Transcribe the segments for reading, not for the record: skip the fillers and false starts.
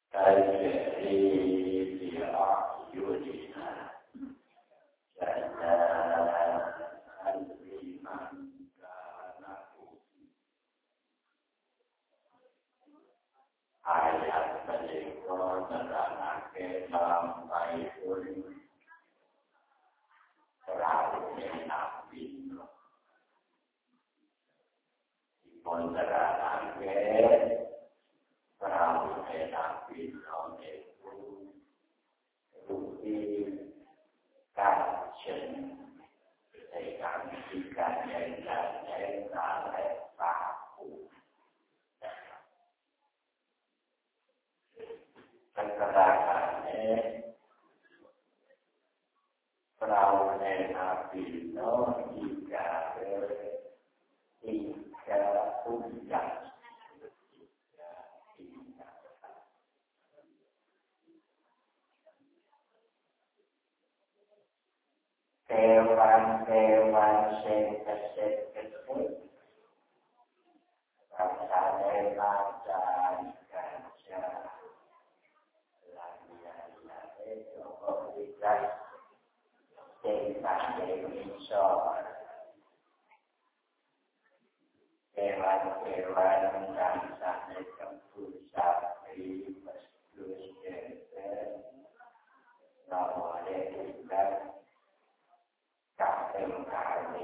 Kajari diayudina Jangan liman kanaku ayat menikah menerangake sampai pun Rawuhe Nabi dipun terangake Rawuhe Nabi itu rugi kajen dengan ikannya dan tarik paku keterangannya Rawuhe Nabi tiga undang kewan-kewan sing kesek-kesek rasane macan gajah lan Joko Widodo sing kangge misor kewan-kewan rasane kembung sapi mesdus jengkel namanya juga kakek kami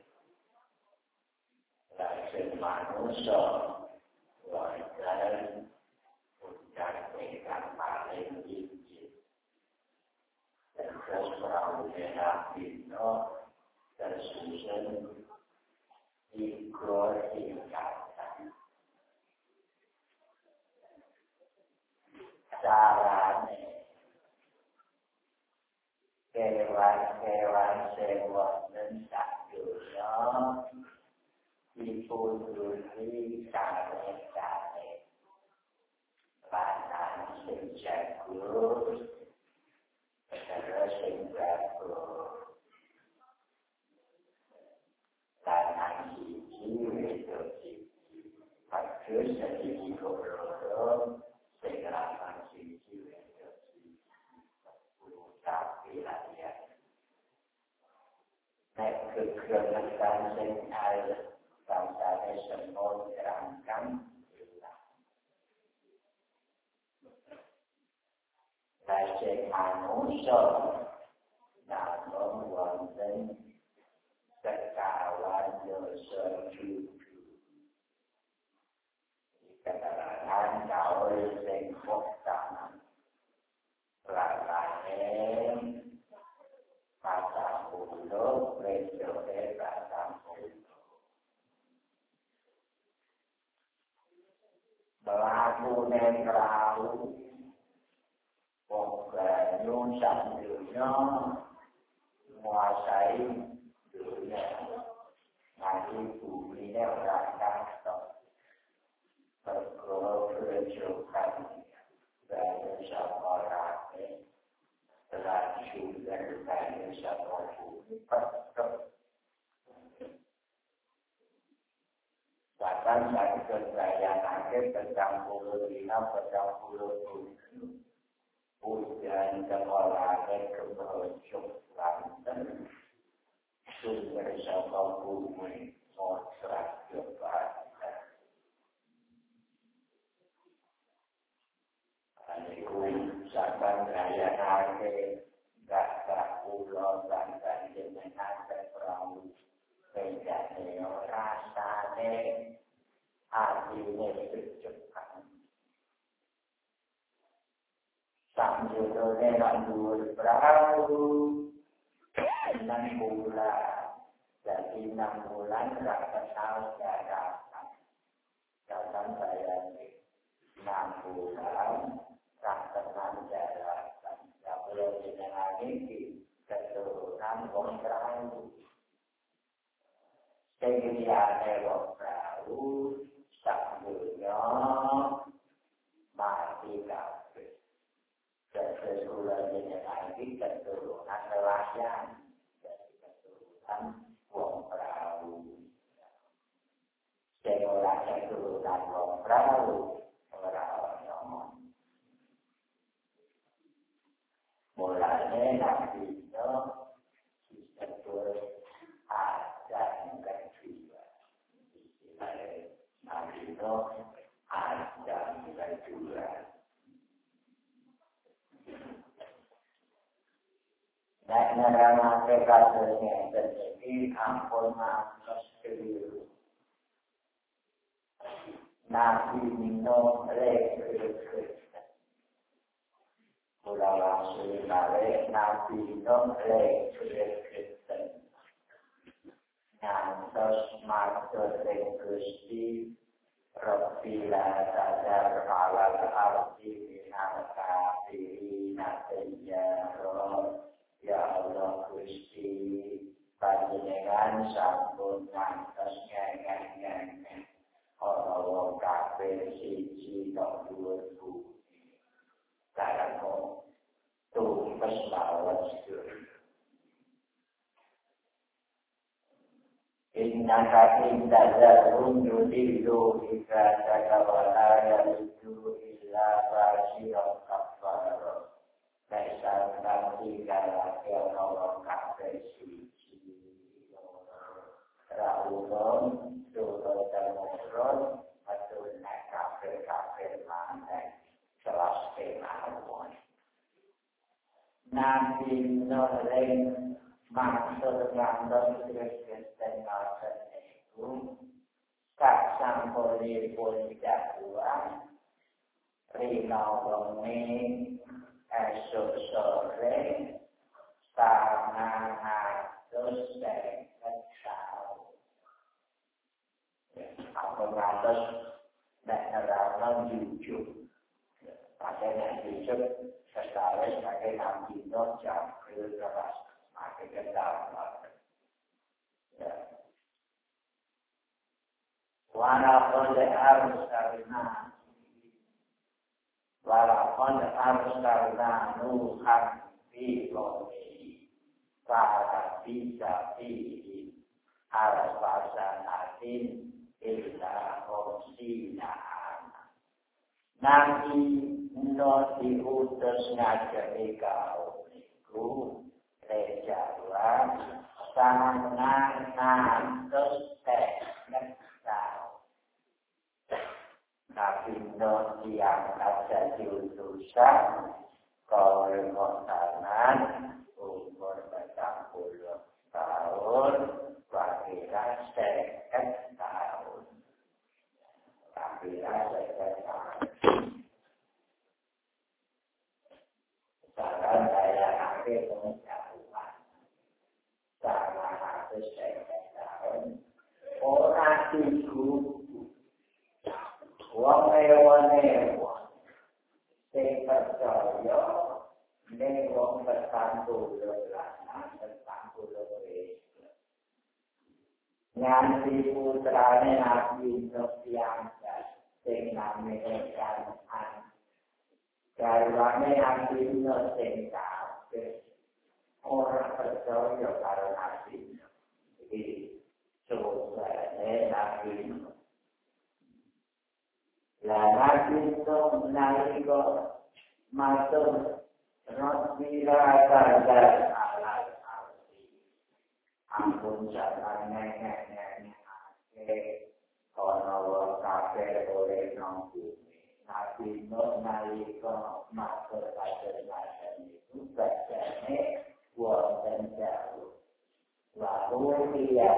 lahir manusia wajar bukan ikan paling tinggi dan terus Rawuhe Nabi tersusun ikut ikatan carane kewan-kewan sing wonten sak donya dipundhuli care-care lanang sing jago terus sing jago lanang siji wedok siji padus siji loro sing lanang siji wedok siji tapi latihan nek kegiatan sing ada bangsane semua kerangkang Lajeng manusia namun wonten sekawan dosa jujur keterangan kaul sing muktamah Lalahe patang puluh rejoke patang puluh melakukan perahu wong banyu sak dunya menguasai dunia nanti bumi ini ora kastok berkejukan banyu saka rake laju dari banyu saka bumi petok bahkan sakit bayanake petang puluh dina petang puluh tujuh hujan sekolahnya kemercuk lanten sumber saka bumi motrak kepada aniku saban rayanake gak pulau dan jenengan perahu bedane rasane atine sejukan samjudone nandur perahu 6 bulan jadi 6 bulan rasa tahun datang saya 6 bulan rasa menjalankan kalau jenengan ini keturunan wong perahu seginiane wong perahu sambunya mati kabeh sesudah jenengan ini keturunan nelayan jadi keturunan wong perahu sing ora keturunan wong perahu ora ono itu ada nilai dua. Dan nerama kasusnya terjadi ampun maafkan keliru. Nabi minum Kristen. Pulau langsung balik Nabi minum Kristen. Nyantos matur Gusti Rabbila sadar halal arti binaka birina tejaro. Ya Allah Gusti panjenengan sampun ngantos nyanyi orang kafir siji tok dhuwur bumi karena tumpes mawon sedulur. Inna inda zarun yudilu ika sakawala yaludu illa basyiran kafar. Kaisar nanti kalau orang kafir suci Raulun turun dan turun atau nak kafir mana kelas kenawan. Nabi Nurin maksud ngandung Kristen maksud itu tak sampuli pun jatuh rina wengi esok sore sangat harus tahun. Apa ngatus dan neraka jujur. Pakai yang jujur sekali pakai nabi no jam keras pakai kendal. Walaupun harus karena Nuhan di bumi para bisa pilih harus pasanatin illa opsinaan. Nabi Nuh diutus ngajari kaum itu rejawan sangat ngantos teknik tahu. Nabi Nuh diangkat jadi utusan kaum kotanan umur 40 tahun, wakilan 50 tahun. Wakilan 50 tahun. Sekarang saya akhir menjauhan. Sama harus 50 tahun. Orang itu wong ewan-ewan sing percaya nek wong tertantu lanang tertantu wedok nganti putrane Nabi Nuh diangkat sing namine Kan'an garwane Nabi Nuh sing kabeh ora percaya karo Nabi Nuh iki suwene Nabi Nuh. Nabi Nuh nalika matur Rabbila sadar alal arti ampun jalan nyanyi ono kafir oleh nang bumi. Nabi Nuh nalika matur kajenengan itu bacane wonten jauh lalu dia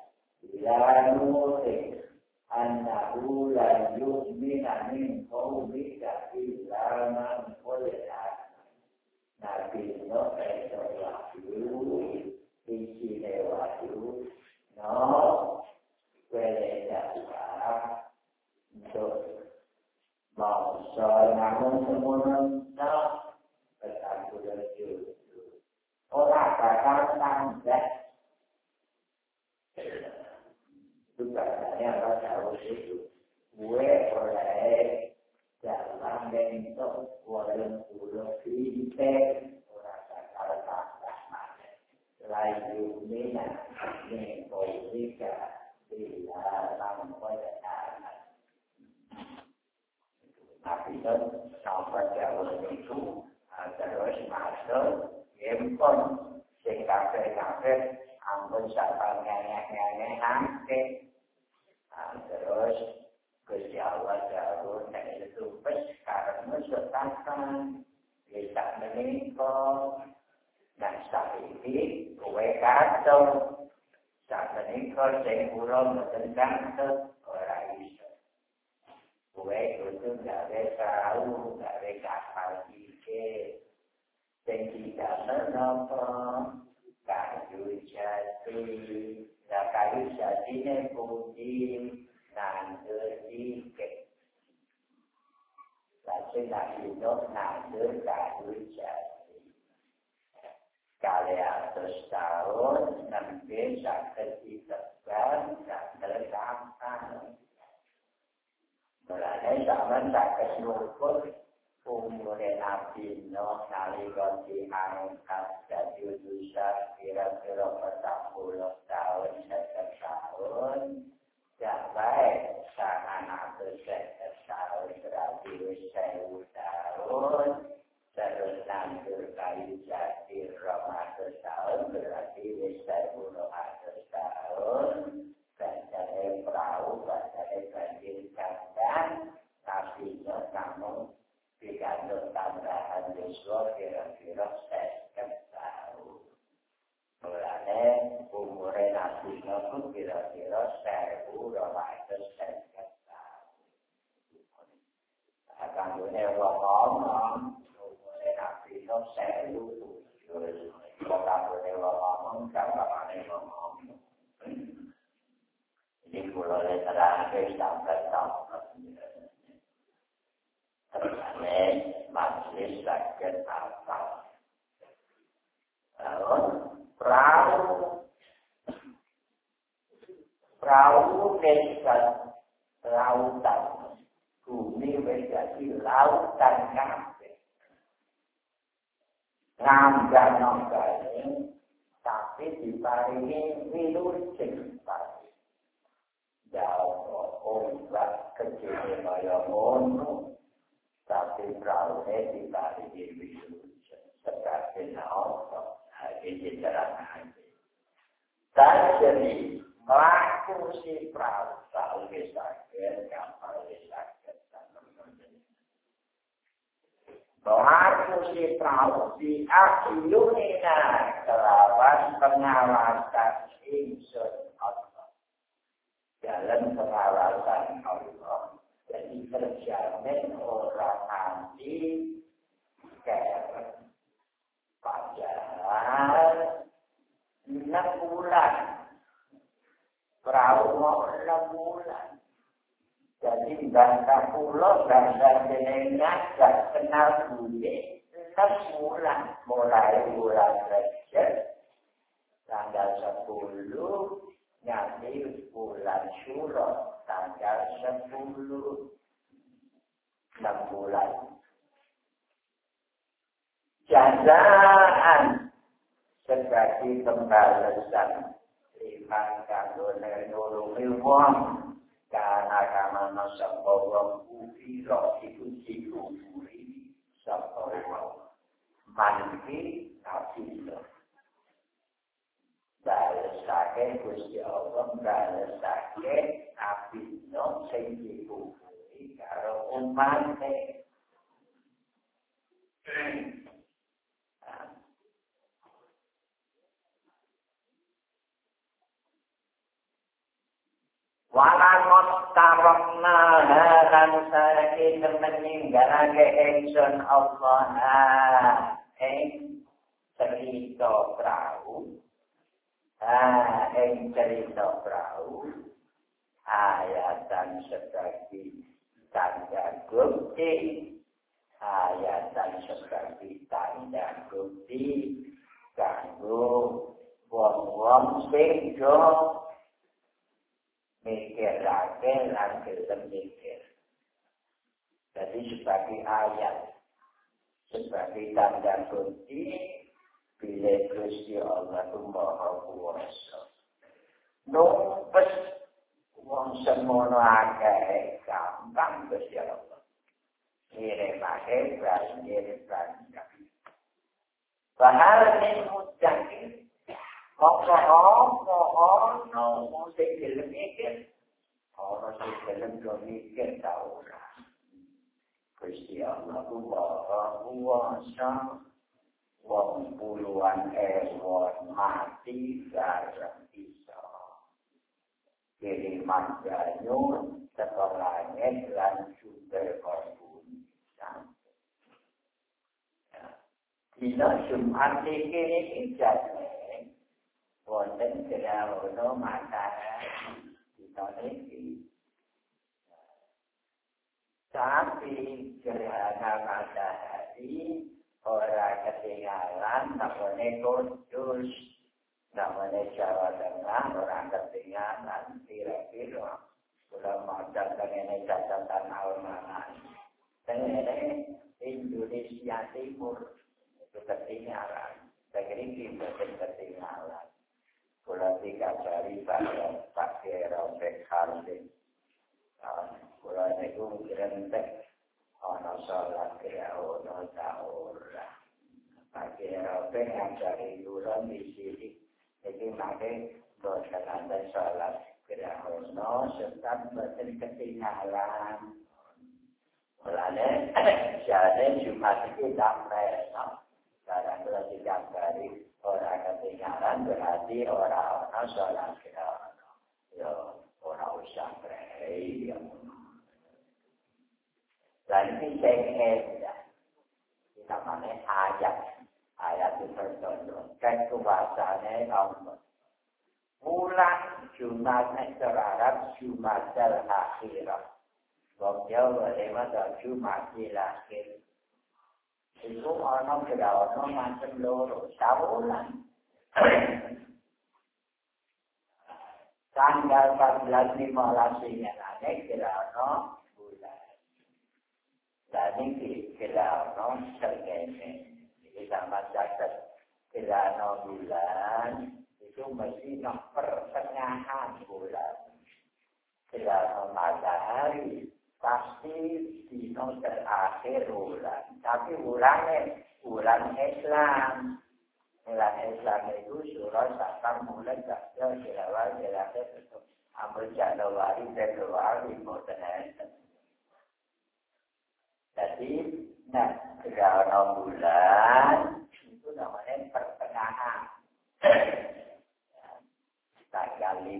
nulis annahu la yu'mina min qawmika illa man qulha. Nabi Nuh itu wahyu, isi wahyu, no, boleh jawab untuk bangsa namun semua no, berlaku lucu. Orang bakal tanggap. Tugasnya pada itu, gue oleh dalam bentuk walau pulau kritik orang bakal tanggap mana. Selain mina, politika bila sampai anak. Tapi itu sampai jauh itu terus masuk handphone sing kafe ampun sampai nyanyi-nyanyi nanti terus Gusti Allah dawuh nek itu wis karena setakan bisa menika dan saiki kowe katon sak menika sing kula mboten kantos ora iso kowe kudu gawe tahu gawe kapal iki sing tidak menapa kayu jati la kayu jati ne putih nandur dikit lalu hidup nandur kayu jati kali 100 tahun nanti sakit ditekan sakit gampang mulanya zaman sakit luput umurnya Nabi Nuh nalika diangkat dadi utusan kira-kira 40 tahun 50 tahun sampai 150 tahun berarti 1000 tahun terus nandur kayu jati 200 tahun berarti 1200 tahun badai perahu badai banjir kandang tapi namun dikandung tambahan yuswa kira-kira 50 tahun mulanya umurnya Nabi Nuh kira-kira 1250 tahun kanggone wong ngomong umurnya Nabi Nuh 1000 kalau kanggone wong ngomong gampangane ngomong ini kula terangke sampai tahun terusane majelis sakit apa perahu dekat lautan bumi menjadi lautan kabeh ngambang nonggane tapi diparingi wilujeng pari jauh ombak kecil kaya ngono tapi perahunya diparingi wilujeng sebagai naoto ini jalan dan jadi melaku si perahu sakit kapal sakit melaku si perahu di akhirnya kelawan pengawasan insun Allah dalam pengawasan Allah jadi terjamin orang nanti keren padahal 6 bulan perahu mau 6 bulan jadi bangsa pulau bangsa jenengan gak kenal budi 6 bulan mulai bulan Rejab tanggal 10 nanti bulan Syuro tanggal 10 6 bulan jazaan sebagai pembalasan iman kanggone nulungi wong karena kamana sapa wong kufira iku dikufuri sapa wong manfi nafsu balesake Gusti Allah balesake api no sing dikufuri karo umate walamot tarokna dan saiki meninggalake ingsun Allah cerita perahu cerita perahu ayatan sebagai tanda bukti ayatan sebagai tanda bukti kanggo wong-wong sing mikirake lan gelem mikir. Jadi sebagai ayat, sebagai tanda bukti bila Gusti Allah itu Maha Kuwasa. Numpes wong semono akeh gampang Gusti Allah. Ngirimake banjir. Bahal ning mujahid Apa sing gelem mikir? Ora sing tengok mikir tau ora. Gusti Allah kuwasa wong puluhan ewu mati bareng iso. Kiriman banyu teko langit lan sumber bumi. Dina Jumat iki jane wonten gerhana matahari dina iki. Tapi gerhana matahari ora ketinggalan namanya Kudus, namanya Jawa Tengah orang ketinggalan kira-kira sudah macam dengan catatan almanan. Dengan Indonesia Timur itu ketinggalan, negeri kita ketinggalan. Kalau 3 hari pakai robek harding, kalau itu rentek. Ono sholat kaya ono sahur pakai robek yang dari bulan di sini jadi makai bosan ada sholat kaya ono tetap bosan ketinggalan mulanya jadi Jumat itu sampai sekarang sudah 3 hari orang ketinggalan berarti orang sholat kaya ono ya orang usah berhenti dan ini saya namanya ayat itu bertonton kekuasaannya Allah. Bulan Jumat terhadap Jumat akhirat. Wong Jawa lewat Jumat akhir. Itu orang berdoa macam loro tahunan. Tanggal 14 15 ini ada kira-kira dan ini kelana sergene, kita macakan kelana bulan itu mesti pertengahan bulan. Kelana matahari pasti di terakhir bulan. Tapi bulan Islam. Bulan Islam itu surah Safar mulai dari awal akhir itu. Ambil Januari, Februari, Maret. Jadi, gerhana bulan itu namanya pertengahan. Tanggal 15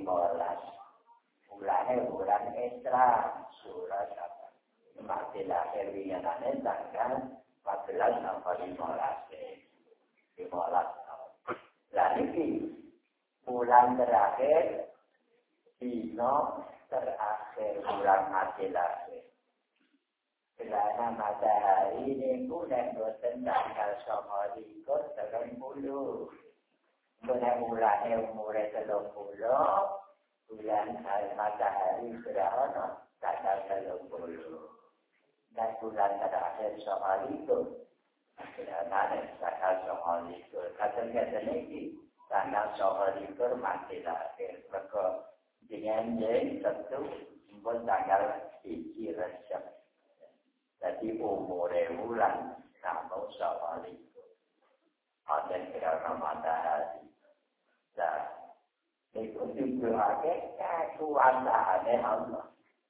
bulan Islam, surah apa? Mati lahir winganane tanggal 14 sampai 15 tahun. Lalu ini bulan terakhir, dino terakhir bulan mati lahir. Gerhana matahari ini bulan boten tanggal 29 30. Bulan umurnya 30. Bulan matahari gerhana tanggal 30. Dan bulan terakhir 29. Gerhana tanggal 29. Kata-kata ini tanggal 29 mati lahir. Maka dengan yang tentu pun tanggal 1 Rejab. Jadi umurnya bulan namun sama itu. Ada gerhana matahari. Nah, itu juga kekuasaannya Allah.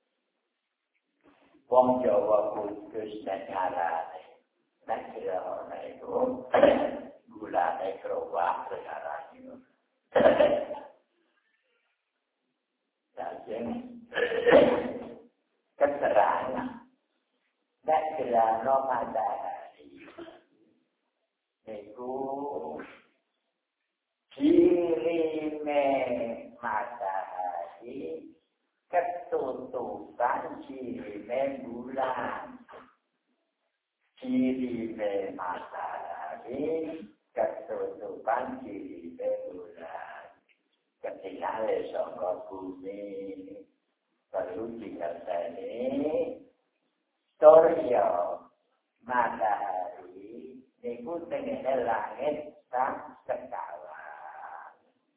Wong Jawa Kudus negarane. Nah, gerhana itu bulannya kerubah sekarang. Jadi, keterangan. Dan gerhana matahari itu kirime matahari ketutupan kirime bulan. Kirime matahari ketutupan kirime bulan. Ketika lesok bumi perlu dikatakan Surya matahari niku tengene langit sang sekawan.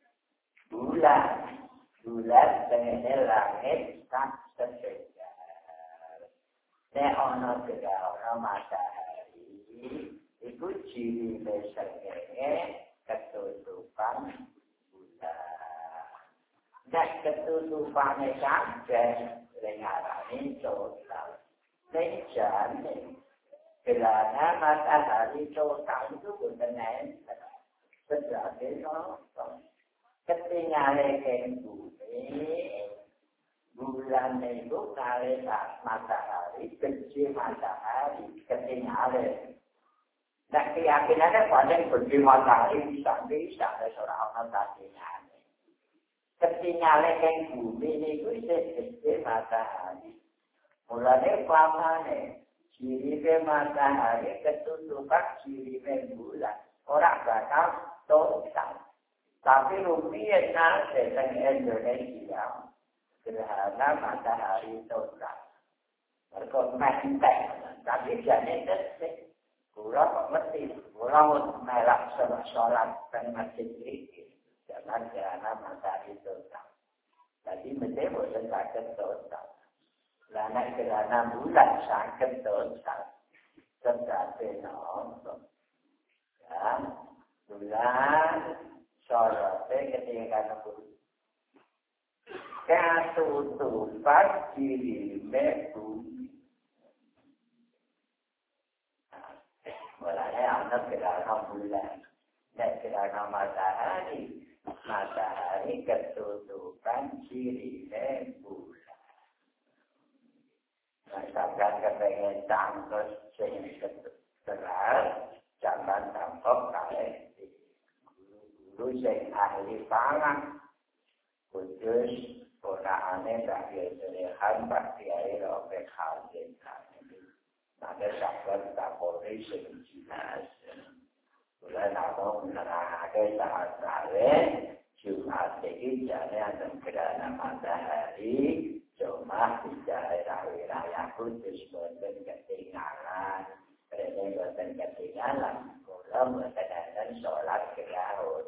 Bulan tengene langit sang sejajar. Nek ana gerhana matahari iku ciri besarnya ketutupan bulan. nek ketutupane kabeh ngarani total. Nek jane kelana matahari total itu benar sebagai nonton. Ketinggalan yang bulan itu kali matahari, kecil matahari, ketinggalan. Nah keyakinannya paling kecil matahari bisa seorang ketinggalan. Ketinggalan yang bumi itu kecil matahari. Mulanya pamane, ciri matahari ketutupan ciri bulan. Orang bakal total. Tapi rupiah nanti tentang Indonesia gerhana matahari total. Mereka mentek, tapi jangan detik. Kurang mesti, kurang melak sholat dan masjid ini. Jangan gerhana matahari total. Jadi mesti boleh sakit total. Lana gerhana bulan sakit total. Seperti nonton. Ya, bulan sorotnya ketika nembus. Ketutupan diri bumi. Mulanya anak gerhana bulan. Dan gerhana matahari. Matahari ketutupan diri bulan. Masakan kepengen tangkos sehingga keras. Jangan tangkap kalian. Guru yang ahli pangan, khusus ponakannya tak biasa pasti air oleh khazin. Nanti sahabat tak boleh sejelas. Bulan aku menerangkan saat kalian Jumat ini jangan gerhana matahari, cuma di daerah wilayah khusus bukan ketinggalan, bukan ketinggalan. Kalau bukan sholat kelihatan.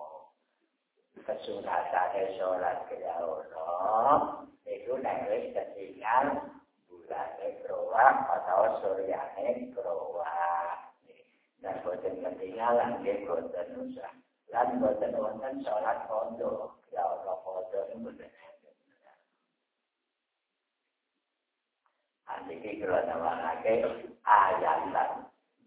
Kesunatannya sholat kelihatan itu nanti ketinggalan bulan keruah atau suryanya keruah. Dan bukan ketinggalan dia bukan usah. Dan bukan wonten sholat pondok. Ya Allah pondok itu bukan. Nanti kalau nama-nama ayatan.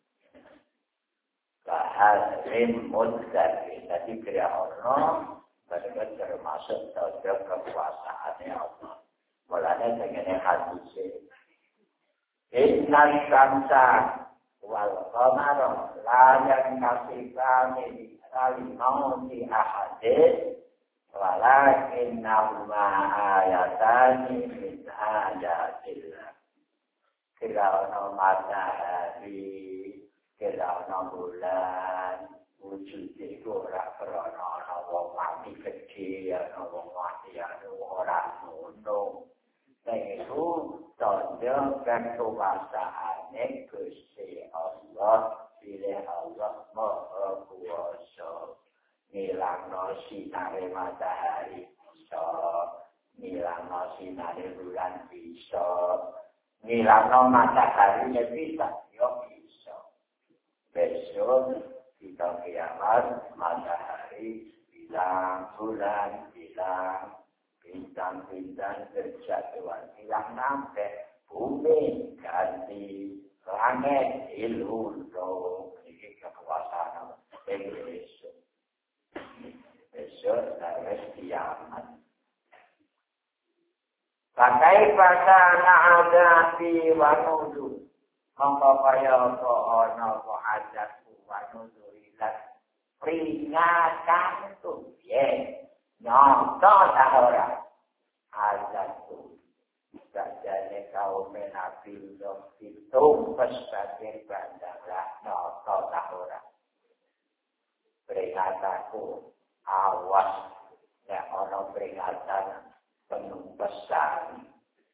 Bahasrim mudzaki. Jadi kira Allah mereka termasuk tauhid kekuasaannya Allah. Mulanya dengan hadis Innal samsa wal qamara la yankasifani al-mauti ahadin walakinnahuma ayatani min ayatillah. Kira matahari kelana bulan wujud itu orang kerana wong mati kecil, wong mati orang nuno. Itu tanda kekuasaannya Gusti Allah, bila Allah Maha Kuwasa. Ngilangno sinare matahari bisa, ngilangno sinare bulan bisa, ngilangno mataharinya bisa, ya bisa. Besok kita kiamat matahari hilang, bulan hilang, bintang-bintang berjatuhan hilang sampai bumi ganti langit ilmu ini kekuasaan besok. Besok harus kiamat. Pakai pasana ada di wanudu. Mengkopaya ono hajatku wanudurilat peringatan tuh ye nyontoh tak orang hajatku sajane kaum Nabi Nuh itu sebagai bandara nyontoh tak orang peringatanku awas ya ono peringatan penuh pesan.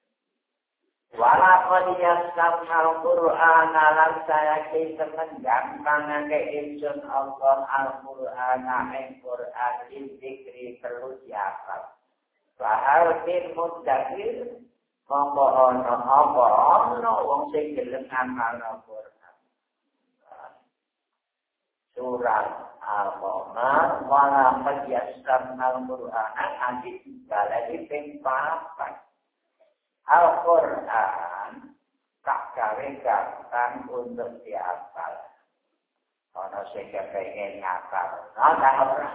Walakad yassarnal Qur'ana lan saya temen gampang ngake insun Allah Al-Qur'ana ing Qur'an dzikri perlu diapal. Bahal bin mudzakir monggo ana apa ana wong sing gelem ngamalno Qur'an. Surat Al-Qamar wala qadiyasam al-Qur'an nanti baladi ping 4. Al-Qur'an tak gawe gampang untuk dihafal. Ana sing kepengin ngapal, ana ora.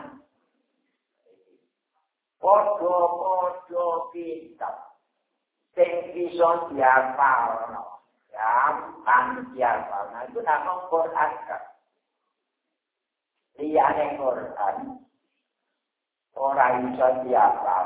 Podo kitab sing bisa dihafal, gampang dihafal. Nah, itu nama Quran kan. Liyane Quran orang bisa dihafal.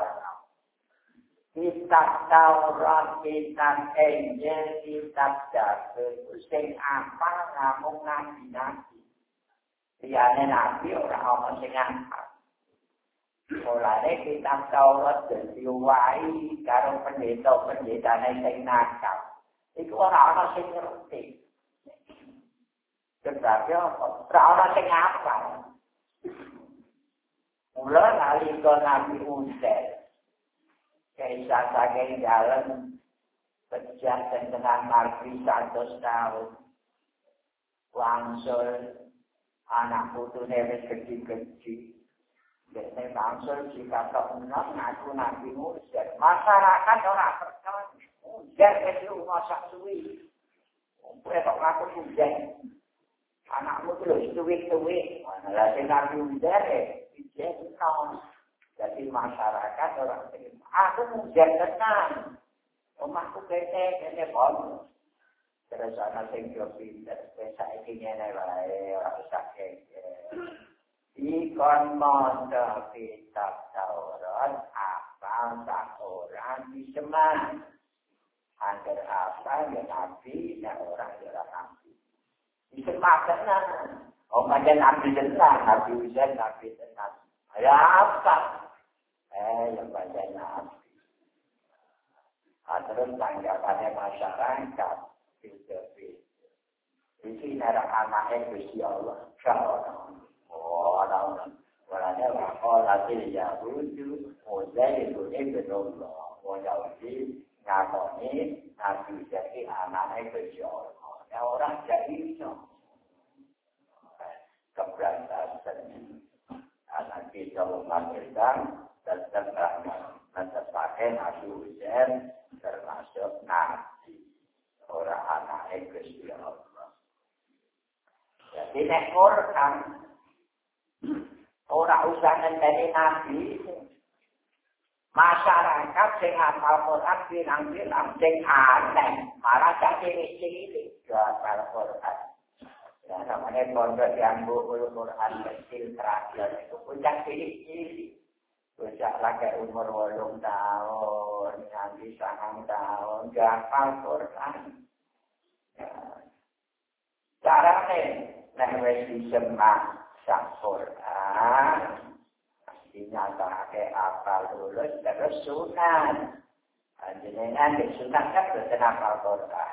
Kitab Taurat, kitab Injil, kitab Zabur, sing apal namung nabi-nabi. Liyane nabi ora ana sing apal. Mulane kitab Taurat dadi wahi karo pendeta-pendetane sing nakal. Iku ora ana sing ngerti. Sebab ora ana sing apal. Mula nalika Nabi Musa kaisa saking jalan pejah dengan margi 100 tahun. Wangsul anak putune wis gede-gede. Dene langsung jika keunang ngaku Nabi Musa. Masyarakat orang percaya. Musa itu masak suwi. Kowe kok ngaku Musa. Anakmu itu suwi-suwi. Lah sing Nabi Musa jadi masyarakat orang terima. Aku Musa tenang. Omahku kene bon. Terus ana sing yo pinter. Saiki ngene wae ora usah kene. Ikon maca kitab Taurat apal tak orang di seman. Angger apal ya nabi, ya orang ya nabi. Di seman tenang. Oh macam nabi tenang, nabi ujian nabi tenang. Ya apa? Yang baca nabi. Terus tanggapannya masyarakat, filsafat. Di sini ada anaknya Gusti Allah, Syallah. Walanya waqalatil yahudu Uzairu ibn Allah. Yahudi ngakoni Nabi jadi anaknya Gusti Allah. Ya orang jadi itu keberantasan anak kita melahirkan dan pakai Nabi Uzair termasuk Nabi orang anaknya Gusti Allah. Jadi nek Quran ora usah ngenteni nabi. Masyarakat sing hafal Quran bilang-bilang sing aneh, malah gak cilik-cilik hafal Quran. Ya namanya pondok yang buku Quran kecil terakhir itu puncak cilik-cilik. Puncak lagi umur 8 tahun, nanti 9 tahun, hafal Quran. Ya. Caranya, nek wis disemak Quran dinyatakan apa lulus terus sunat. Jenengan di sunat kan betul hafal Quran.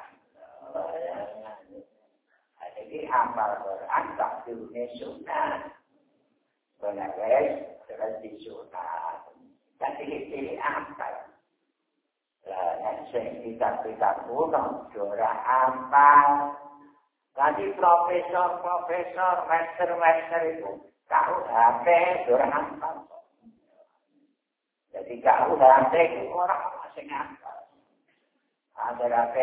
Jadi hafal Quran tak diunih sunat. Benar guys, terus disunat. Dan pilih-pilih hafal. Dan kita kuno curah hafal. Nanti profesor, master itu tahu HP orang hafal. Jadi tahu HP itu orang masih hafal. Ada HP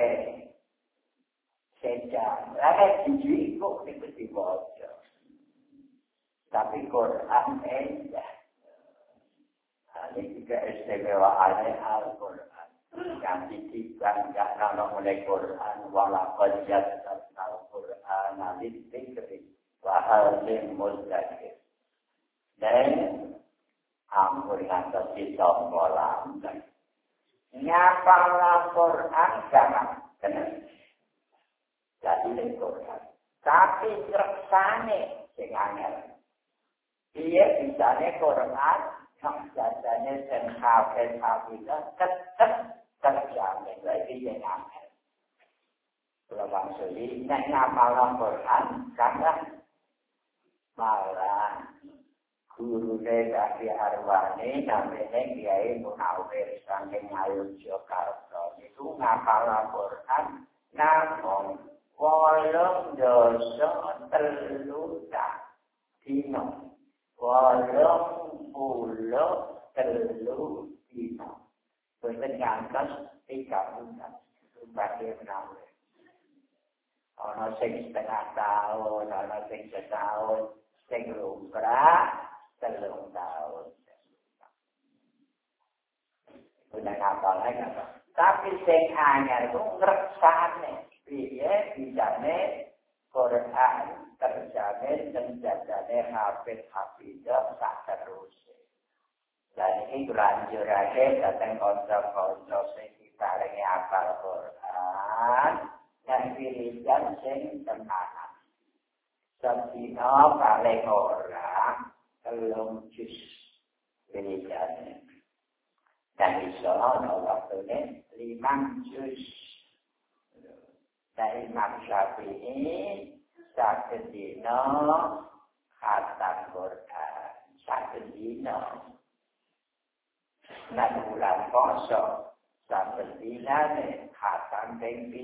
sejam, biji kok itu bocor. Tapi Quran enggak. Ini juga istimewaannya Al-Quran. Yang ditibang gak nama oleh Quran walaqad yassarna al-Quran lidzikri wa hal lil mudzakir. Dan ampun ngantos ditombolan. Nyapal Al-Quran jangan benar. Jadi di Quran. Tapi reksane sing angel. Dia bisane Quran jadinya sen hafid-hafidah tetap terjamin lagi yang amal. Kalau maksudnya, nak ngapal Quran, karena malah guru dari Arwani, namanya Kiai Munawir, saking Ayun Jakarta, itu ngapal Quran, namun, walau dosa terluka, dino. gabungan sebagai menawi. Ana sing setengah tahun, ana sing setahun, sing lumrah 3 tahun. Udah ngapal lagi apa? Tapi sing anyar itu ngreksane piye bisane Quran terjamin dan jadane hafid-hafidah sak terus. Dan ini dilanjurake datang konco-konco sing diparingi hafal Quran dan wiridan sing tenanan. Sedina paling ora 3 juz wiridane. Dan iso ana waktune 5 juz. Dari Imam Syafi'i sakdina khatam Quran sakdina. Nah bulan poso sakdina ne khatam ping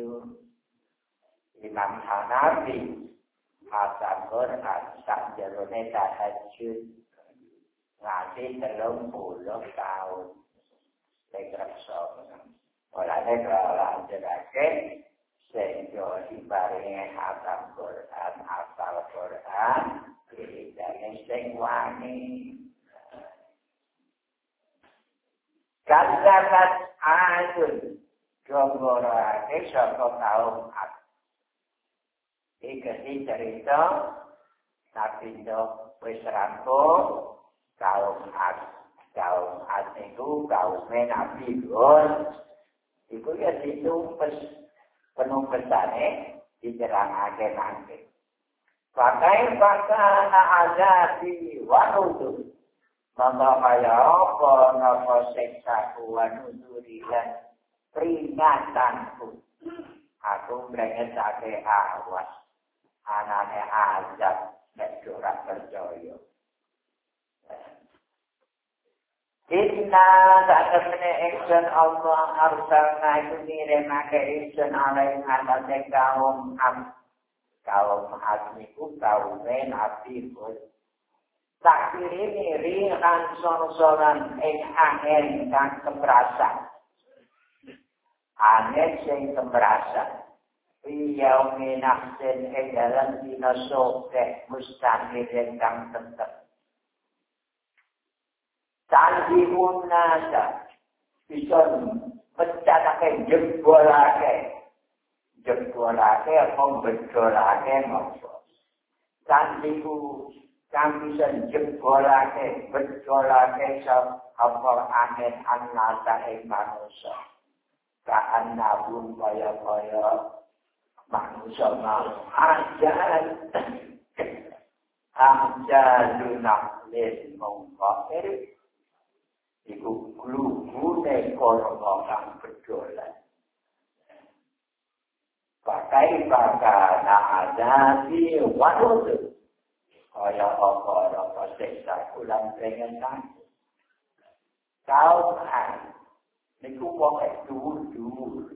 7. Imam Hanafi khatam Quran sakjerone tahajud nganti 30 tahun. Reksa. Oleh kalau jerake sehingga dibarengi hafal Quran, hafal Quran, dirinya sing wani. Kadang-kadang adun, jomborake saka kaum Ad. Iki cerita Nabi Nuh wis rampung kaum Ad. Kaum Ad itu kaume Nabi Hud. Iku ya ditumpes penuh pesane diterangake nanti. Pakai pakana azabi wanudu. Maka kaya apa napa siksa wanuduri lan peringatanku. Aku mlengesake awas. Anane azab nek ora percaya. Inna ta'amne iksan Allah arsalna itu ngirimake iksan alaih atase kaum Ad niku kaume Nabi Hud. Tak kirimi rihan sorsoran ing angin kang kemerasan. Angin sing kemerasan. Yaumi nafsin ing dalam dina soke mustaqirin kang tetep. Tanjihun nasa bisa mencatatkan jebbolake membedolake maksud tanjihu kang bisa jebbolake bedolake apa angin annasa ing manusia kaan nabung kaya manusia mau anjaluna lil mungkafir iku glubune kono kang bedolan. Pakai pakana azabi wanudu. Kaya apa siksa kulang pengenan. Kaum Ad niku wong dhuwur-dhuwur.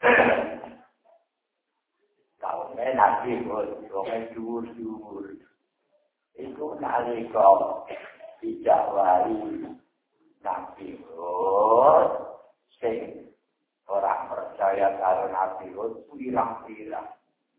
Kaum Nabi wong dhuwur-dhuwur. Iku nalika dijawari Nabi Hud sing ora percaya karo Nabi Hud pirang-pirang.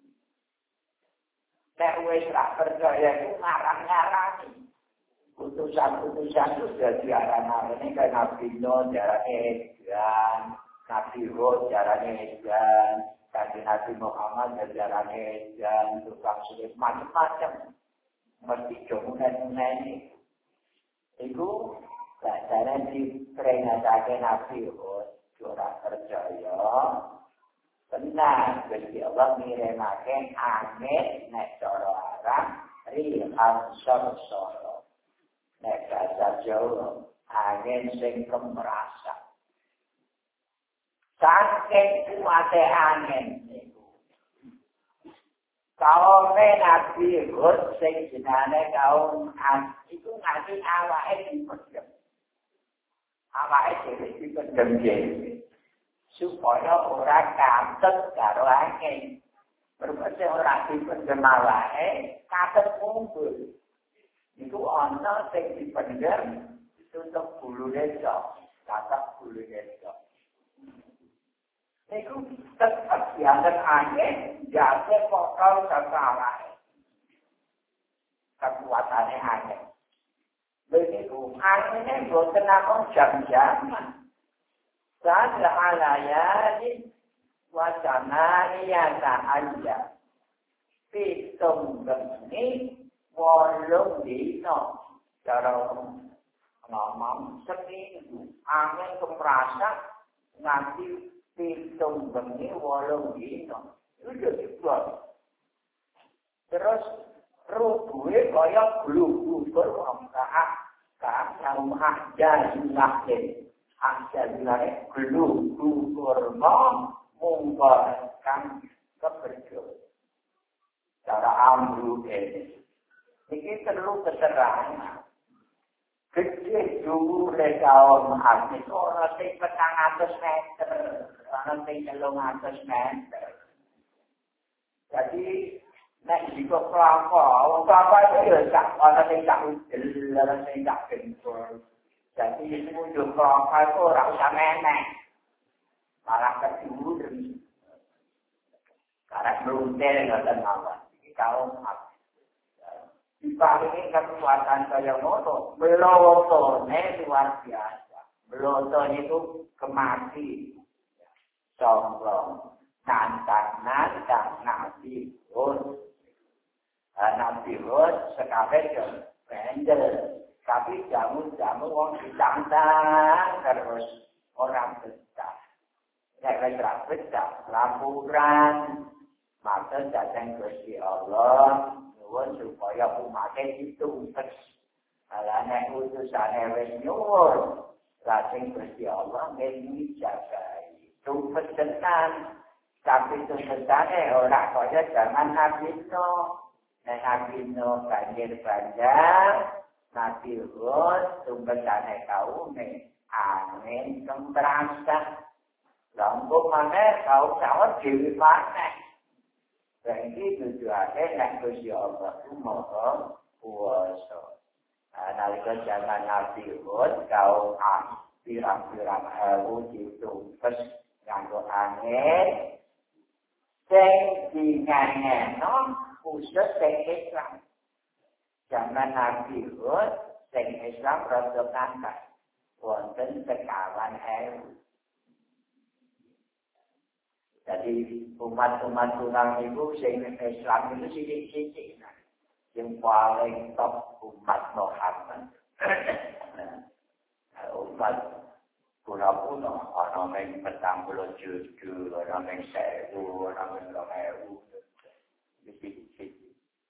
Nek wis ora percaya iku ngarang-ngarani. Putusan-putusan itu dadi aran-arane kaya Nabi Nuh jarane edan, Nabi Hud jarane edan, kanjeng Nabi Muhammad jarane edan, tukang sulit macam-macam. Mesti jomunen-munene. Iku Bacaan diperingatake Nabi Hud, ora percaya. Benar, Gusti Allah ngirimake angin nek cara Arab rihan sarsara. Nek bahasa Jawa angin sing kemerasan. Saking kuwate angin niku. Kaum Nabi Hud sing jenenge kaum Ad iku nganti awake dipedhep. Awake dhewe dipendhem supaya ora kantet karo angin. Berarti ora dipendhem awake, kantet kumpul. Iku ana sing dipendhem tutup bulune tok, kantet bulune tok. Itu tetap dianggap angin, jatuh kokal sasaran. Kekuatannya angin. Begitu, anginnya bosan aku jam-jaman. Sada alayani wacana niyata aja. Pitung bengi, wolung dino. Cara ngomong seminggu, angin kemerasak, nanti pitung bengi, wolung dino. Itu juga. Terus, rubuhe kaya glu-glukur yang ajar nakin. Ajar nakin glu-glukur membuatkan keberjuang. Cara amru ini. Ini perlu keterangan. Gede dulu kaum hati. Orang yang 400 meter. Orang yang 300 meter. Jadi, nek jika kelapa itu ya tak, orang yang tak udel, orang yang tak gempur. Jadi, ujung kelapa itu orang usah menek. Malah keduri. Karena meluntir, nggak tahu. Kaum hati. Dibanding kekuatan kaya moto, melotone luar biasa. Melotone itu kemati, sombong, nantang Nabi Hud. Nabi Hud sekali pendel, tapi jamu-jamu orang ditantang terus orang betah. Saya betah, laporan. Maka datang Gusti Allah, nyuwun supaya umatnya ditumpes. Alane utusane wis nyuwun, lajeng Gusti Allah ngendi jagai. Tumpes tenan, tapi tumpesane ora kaya zaman Nabi Nuh. Nabi Nuh banjir-banjar, Nabi Hud tumpesane kaume angin kemerasak. Lampung mana kau sawat dewi mana? Dan ini tujuannya yang Gusti Allah itu maha kuasa. Nalika zaman Nabi Hud, kaum pirang-pirang ewu ditumpes nganggo angin, sing dingangeno khusus sing Islam. Zaman Nabi Hud, sing Islam rada ngangkat, wonten 50.000. Jadi umat-umat tulang itu sehingga Islam itu sidik-sidik. Yang paling top umat Muhammad. Umat pura-pura, orang yang 47, orang yang 1.000, orang yang 2.000. Sidik-sidik.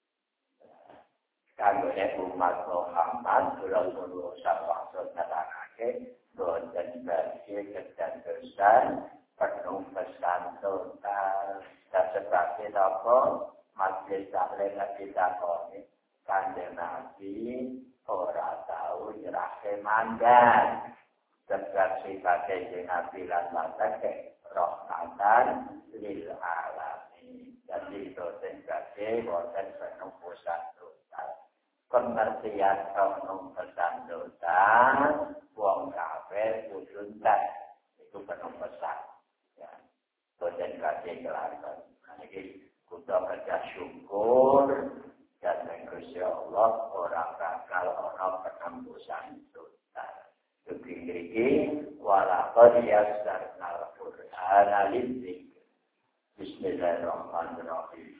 Kalau umat Muhammad, Rasulullah SAW katakan, dan bagi kedandosan, penuh pesan total dan sebagai apa majlis taklim kita koni kanjeng Nabi ora tahu nyerahke mandat sebab sifatnya Nabi lan matake rahmatan lil alamin. Jadi dosen sebagai boten penuh pesan total pengertian penuh pesan total wong kafir kudu itu penuh pesan. Dan kasih kelihatan. Jadi kita kerja syukur dan Gusti Allah orang bakal orang penembusan total. Begini walaqad yassarnal Qur'ana lidzikr. Bismillahirrahmanirrahim.